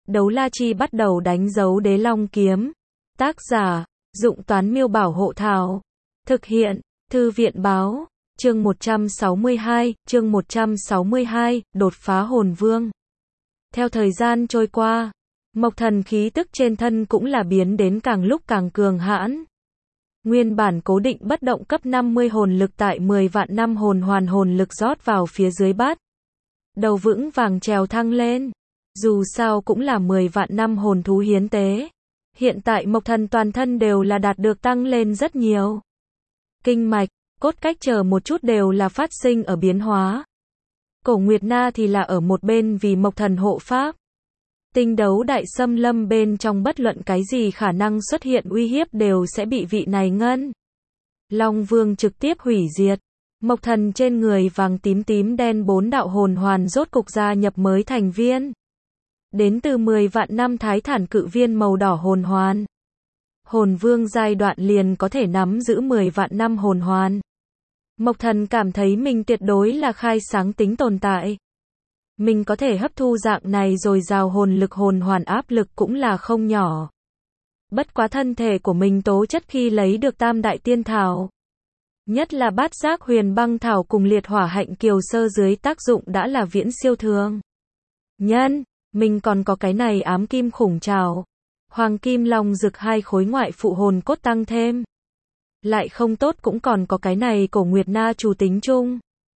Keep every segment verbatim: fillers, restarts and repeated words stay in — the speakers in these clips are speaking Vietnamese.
Đấu La Chi bắt đầu đánh dấu Đế Long kiếm. Tác giả, Dụng Toán Miêu Bảo Hộ Thảo. Thực hiện, Thư viện Báo. Chương một trăm sáu mươi hai, chương một trăm sáu mươi hai, đột phá hồn vương. Theo thời gian trôi qua, Mộc Thần khí tức trên thân cũng là biến đến càng lúc càng cường hãn. Nguyên bản cố định bất động cấp năm mươi hồn lực tại mười vạn năm hồn hoàn hồn lực rót vào phía dưới bát. Đầu vững vàng trèo thăng lên. Dù sao cũng là mười vạn năm hồn thú hiến tế. Hiện tại Mộc Thần toàn thân đều là đạt được tăng lên rất nhiều. Kinh mạch, cốt cách chờ một chút đều là phát sinh ở biến hóa. Cổ Nguyệt Na thì là ở một bên vì Mộc Thần hộ pháp. Tinh đấu đại xâm lâm bên trong bất luận cái gì khả năng xuất hiện uy hiếp đều sẽ bị vị này ngăn. Long Vương trực tiếp hủy diệt. Mộc Thần trên người vàng tím tím đen bốn đạo hồn hoàn rốt cục gia nhập mới thành viên. Đến từ mười vạn năm thái thản cự viên màu đỏ hồn hoàn. Hồn vương giai đoạn liền có thể nắm giữ mười vạn năm hồn hoàn. Mộc Thần cảm thấy mình tuyệt đối là khai sáng tính tồn tại. Mình có thể hấp thu dạng này rồi dào hồn lực hồn hoàn áp lực cũng là không nhỏ. Bất quá thân thể của mình tố chất khi lấy được tam đại tiên thảo. Nhất là bát giác huyền băng thảo cùng liệt hỏa hạnh kiều sơ dưới tác dụng đã là viễn siêu thường. Nhân, mình còn có cái này ám kim khủng trảo. Hoàng kim long rực hai khối ngoại phụ hồn cốt tăng thêm. Lại không tốt cũng còn có cái này cổ Nguyệt Na chủ tính chung.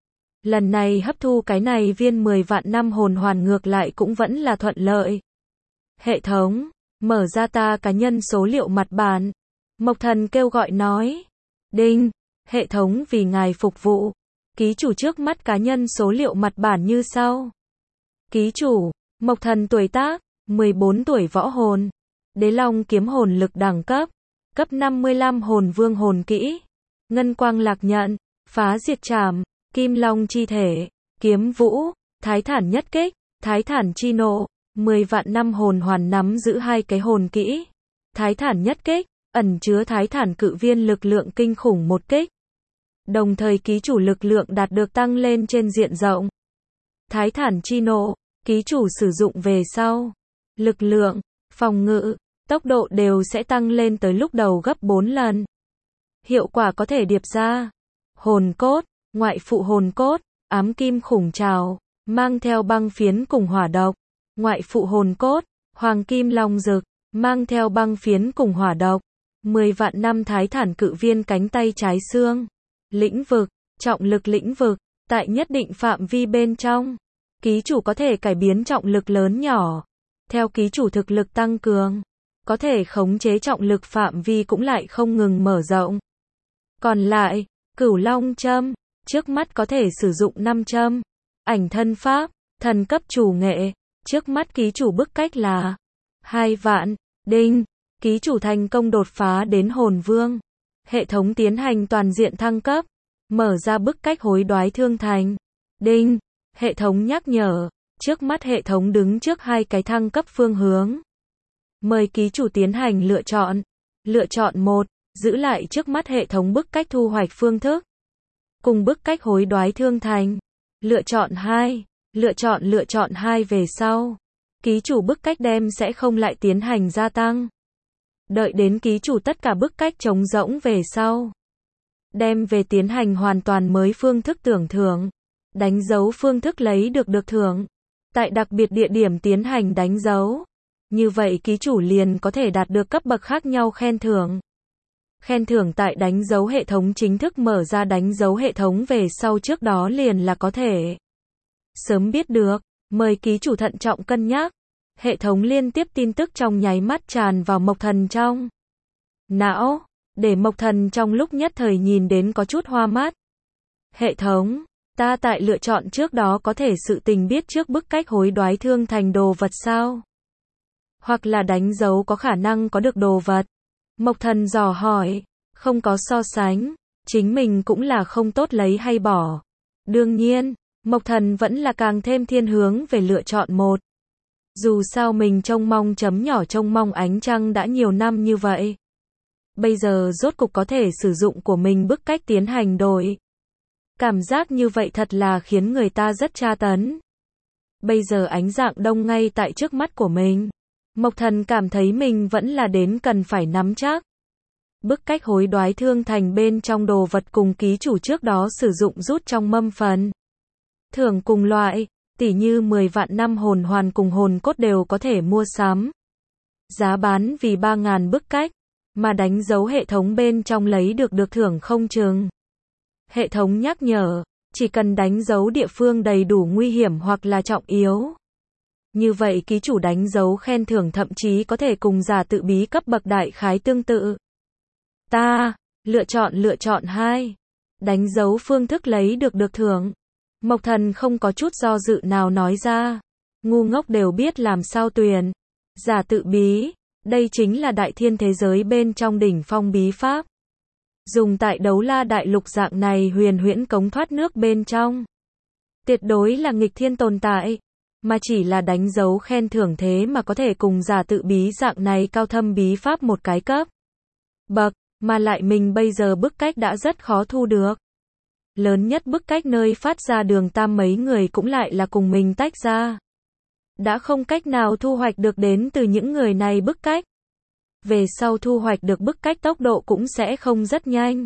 Lần này hấp thu cái này viên mười vạn năm hồn hoàn ngược lại cũng vẫn là thuận lợi. Hệ thống, mở ra ta cá nhân số liệu mặt bàn. Mộc Thần kêu gọi nói. Đinh, hệ thống vì ngài phục vụ. Ký chủ trước mắt cá nhân số liệu mặt bản như sau. Ký chủ, Mộc Thần tuổi tác, mười bốn tuổi võ hồn. Đế Long kiếm hồn lực đẳng cấp. Cấp năm mươi lăm hồn vương hồn kỹ. Ngân quang lạc nhận, phá diệt trảm, kim long chi thể, kiếm vũ, thái thản nhất kích, thái thản chi nộ. mười vạn năm hồn hoàn nắm giữ hai cái hồn kỹ. Thái thản nhất kích, ẩn chứa thái thản cự viên lực lượng kinh khủng một kích. Đồng thời ký chủ lực lượng đạt được tăng lên trên diện rộng. Thái thản chi nộ, ký chủ sử dụng về sau. Lực lượng, phòng ngự, tốc độ đều sẽ tăng lên tới lúc đầu gấp bốn lần. Hiệu quả có thể điệp ra. Hồn cốt, ngoại phụ hồn cốt, ám kim khủng trảo, mang theo băng phiến cùng hỏa độc. Ngoại phụ hồn cốt, hoàng kim long rực, mang theo băng phiến cùng hỏa độc. mười vạn năm thái thản cự viên cánh tay trái xương. Lĩnh vực, trọng lực lĩnh vực, tại nhất định phạm vi bên trong. Ký chủ có thể cải biến trọng lực lớn nhỏ. Theo ký chủ thực lực tăng cường, có thể khống chế trọng lực phạm vi cũng lại không ngừng mở rộng. Còn lại, cửu long châm, trước mắt có thể sử dụng năm châm. Ảnh thân pháp, thần cấp chủ nghệ, trước mắt ký chủ bức cách là hai vạn. Đinh, ký chủ thành công đột phá đến hồn vương. Hệ thống tiến hành toàn diện thăng cấp, mở ra bức cách hối đoái thương thành. Đinh, hệ thống nhắc nhở, trước mắt hệ thống đứng trước hai cái thăng cấp phương hướng. Mời ký chủ tiến hành lựa chọn. Lựa chọn một, giữ lại trước mắt hệ thống bức cách thu hoạch phương thức. Cùng bức cách hối đoái thương thành. Lựa chọn hai, lựa chọn lựa chọn hai về sau. Ký chủ bức cách đem sẽ không lại tiến hành gia tăng. Đợi đến ký chủ tất cả bức cách trống rỗng về sau. Đem về tiến hành hoàn toàn mới phương thức tưởng thưởng. Đánh dấu phương thức lấy được được thưởng. Tại đặc biệt địa điểm tiến hành đánh dấu. Như vậy ký chủ liền có thể đạt được cấp bậc khác nhau khen thưởng. Khen thưởng tại đánh dấu hệ thống chính thức mở ra đánh dấu hệ thống về sau trước đó liền là có thể. Sớm biết được, mời ký chủ thận trọng cân nhắc. Hệ thống liên tiếp tin tức trong nháy mắt tràn vào Mộc Thần trong não, để Mộc Thần trong lúc nhất thời nhìn đến có chút hoa mắt. Hệ thống, ta tại lựa chọn trước đó có thể sự tình biết trước bức cách hối đoái thương thành đồ vật sao? Hoặc là đánh dấu có khả năng có được đồ vật. Mộc Thần dò hỏi, không có so sánh, chính mình cũng là không tốt lấy hay bỏ. Đương nhiên, Mộc Thần vẫn là càng thêm thiên hướng về lựa chọn một. Dù sao mình trông mong chấm nhỏ trông mong ánh trăng đã nhiều năm như vậy. Bây giờ rốt cục có thể sử dụng của mình bức cách tiến hành đổi. Cảm giác như vậy thật là khiến người ta rất tra tấn. Bây giờ ánh dạng đông ngay tại trước mắt của mình. Mộc Thần cảm thấy mình vẫn là đến cần phải nắm chắc. Bức cách hối đoái thương thành bên trong đồ vật cùng ký chủ trước đó sử dụng rút trong mâm phần thưởng cùng loại, tỉ như mười vạn năm hồn hoàn cùng hồn cốt đều có thể mua sắm. Giá bán vì ba ngàn bức cách, mà đánh dấu hệ thống bên trong lấy được được thưởng không chừng. Hệ thống nhắc nhở, chỉ cần đánh dấu địa phương đầy đủ nguy hiểm hoặc là trọng yếu. Như vậy ký chủ đánh dấu khen thưởng thậm chí có thể cùng giả tự bí cấp bậc đại khái tương tự. Ta, lựa chọn lựa chọn hai. Đánh dấu phương thức lấy được được thưởng. Mộc Thần không có chút do dự nào nói ra. Ngu ngốc đều biết làm sao tuyển. Giả tự bí, đây chính là đại thiên thế giới bên trong đỉnh phong bí pháp. Dùng tại Đấu La đại lục dạng này huyền huyễn cống thoát nước bên trong. Tuyệt đối là nghịch thiên tồn tại. Mà chỉ là đánh dấu khen thưởng thế mà có thể cùng giả tự bí dạng này cao thâm bí pháp một cái cấp bậc, mà lại mình bây giờ bức cách đã rất khó thu được. Lớn nhất bức cách nơi phát ra đường tam mấy người cũng lại là cùng mình tách ra. Đã không cách nào thu hoạch được đến từ những người này bức cách. Về sau thu hoạch được bức cách tốc độ cũng sẽ không rất nhanh.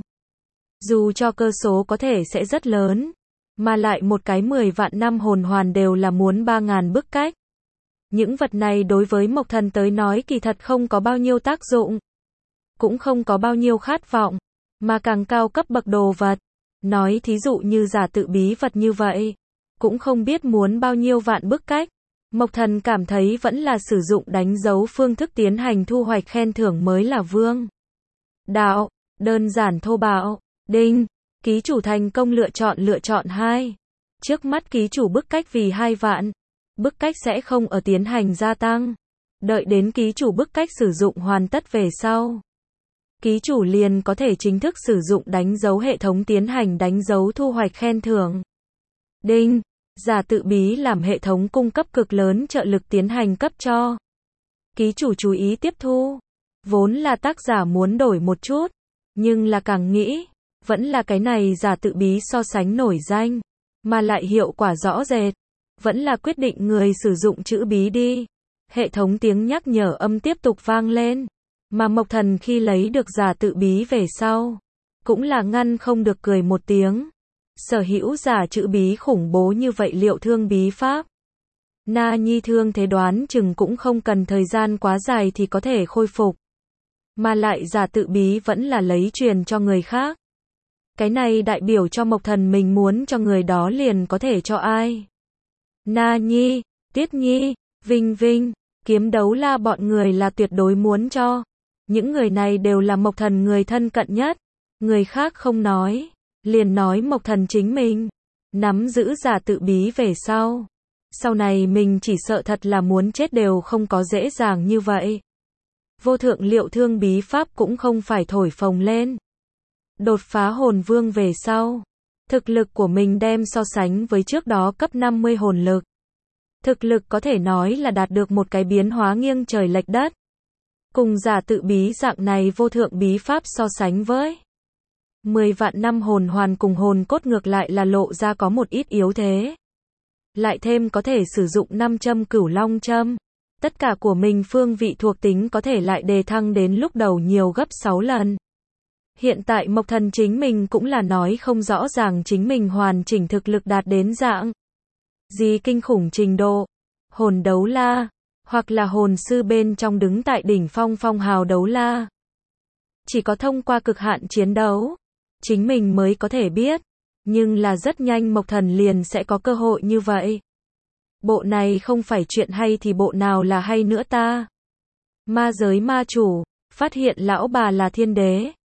Dù cho cơ số có thể sẽ rất lớn. Mà lại một cái mười vạn năm hồn hoàn đều là muốn ba ngàn bức cách. Những vật này đối với Mộc Thần tới nói kỳ thật không có bao nhiêu tác dụng. Cũng không có bao nhiêu khát vọng. Mà càng cao cấp bậc đồ vật. Nói thí dụ như giả tự bí vật như vậy. Cũng không biết muốn bao nhiêu vạn bức cách. Mộc Thần cảm thấy vẫn là sử dụng đánh dấu phương thức tiến hành thu hoạch khen thưởng mới là vương đạo. Đơn giản thô bạo. Đinh. Ký chủ thành công lựa chọn lựa chọn hai. Trước mắt ký chủ bức cách vì hai vạn. Bức cách sẽ không ở tiến hành gia tăng. Đợi đến ký chủ bức cách sử dụng hoàn tất về sau. Ký chủ liền có thể chính thức sử dụng đánh dấu hệ thống tiến hành đánh dấu thu hoạch khen thưởng. Đinh. Giả tự bí làm hệ thống cung cấp cực lớn trợ lực tiến hành cấp cho. Ký chủ chú ý tiếp thu. Vốn là tác giả muốn đổi một chút. Nhưng là càng nghĩ. Vẫn là cái này giả tự bí so sánh nổi danh. Mà lại hiệu quả rõ rệt. Vẫn là quyết định người sử dụng chữ bí đi. Hệ thống tiếng nhắc nhở âm tiếp tục vang lên. Mà Mộc Thần khi lấy được giả tự bí về sau. Cũng là ngăn không được cười một tiếng. Sở hữu giả chữ bí khủng bố như vậy liệu thương bí pháp. Na Nhi thương thế đoán chừng cũng không cần thời gian quá dài thì có thể khôi phục. Mà lại giả tự bí vẫn là lấy truyền cho người khác. Cái này đại biểu cho Mộc Thần mình muốn cho người đó liền có thể cho ai. Na Nhi, Tiết Nhi, Vinh Vinh, Kiếm Đấu La bọn người là tuyệt đối muốn cho. Những người này đều là Mộc Thần người thân cận nhất. Người khác không nói. Liền nói Mộc Thần chính mình. Nắm giữ giả tự bí về sau. Sau này mình chỉ sợ thật là muốn chết đều không có dễ dàng như vậy. Vô thượng liệu thương bí pháp cũng không phải thổi phồng lên. Đột phá hồn vương về sau. Thực lực của mình đem so sánh với trước đó cấp năm mươi hồn lực. Thực lực có thể nói là đạt được một cái biến hóa nghiêng trời lệch đất. Cùng giả tự bí dạng này vô thượng bí pháp so sánh với. mười vạn năm hồn hoàn cùng hồn cốt ngược lại là lộ ra có một ít yếu thế. Lại thêm có thể sử dụng năm châm cửu long châm. Tất cả của mình phương vị thuộc tính có thể lại đề thăng đến lúc đầu nhiều gấp sáu lần. Hiện tại Mộc Thần chính mình cũng là nói không rõ ràng chính mình hoàn chỉnh thực lực đạt đến dạng gì kinh khủng trình độ. Hồn đấu la, hoặc là hồn sư bên trong đứng tại đỉnh phong phong hào đấu la. Chỉ có thông qua cực hạn chiến đấu, chính mình mới có thể biết. Nhưng là rất nhanh Mộc Thần liền sẽ có cơ hội như vậy. Bộ này không phải chuyện hay thì bộ nào là hay nữa ta. Ma giới ma chủ, phát hiện lão bà là thiên đế.